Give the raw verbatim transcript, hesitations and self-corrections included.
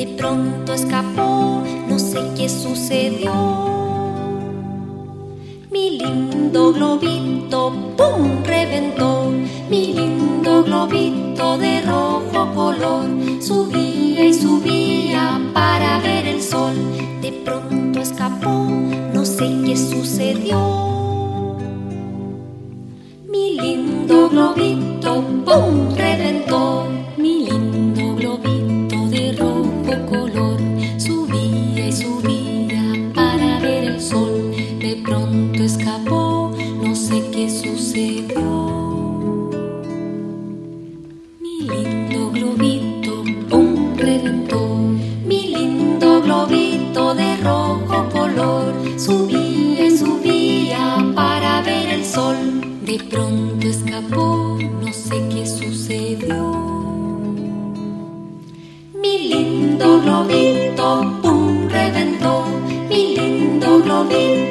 de pronto escapó, no sé qué sucedió. Mi lindo globito, ¡pum!, reventó. Mi lindo globito de rojo color subía y subía para ver el sol. De pronto escapó, no sé qué sucedió. Mi lindo globito, ¡pum!, reventó. Mi lindo globito de rojo color subía y subía para ver el sol. De pronto escapó, no sé qué sucedió. Mi lindo globito, ¡pum!, reventó. Mi lindo globito de rojo color subía y subía para ver el sol. De pronto escapó, no sé qué sucedió. Mi lindo globito, ¡pum!, reventó. Mi lindo globito